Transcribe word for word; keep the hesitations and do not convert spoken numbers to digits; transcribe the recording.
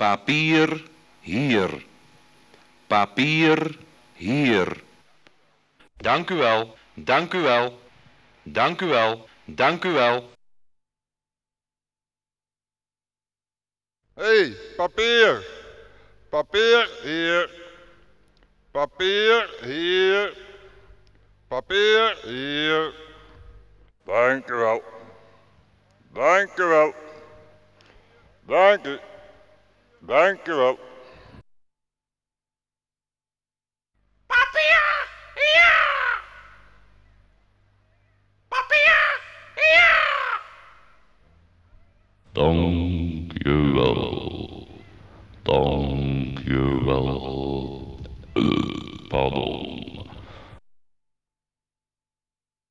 Papier hier. Papier hier. Dank u wel, dank u wel. Dank u wel, dank u wel. Hé, hey, papier. Papier hier. Papier hier. Papier hier. Dank u wel. Dank u wel. Dank u. Dank u wel. Papier, ja! Papier, ja! Dank je wel. Dank je wel. Uh, pardon.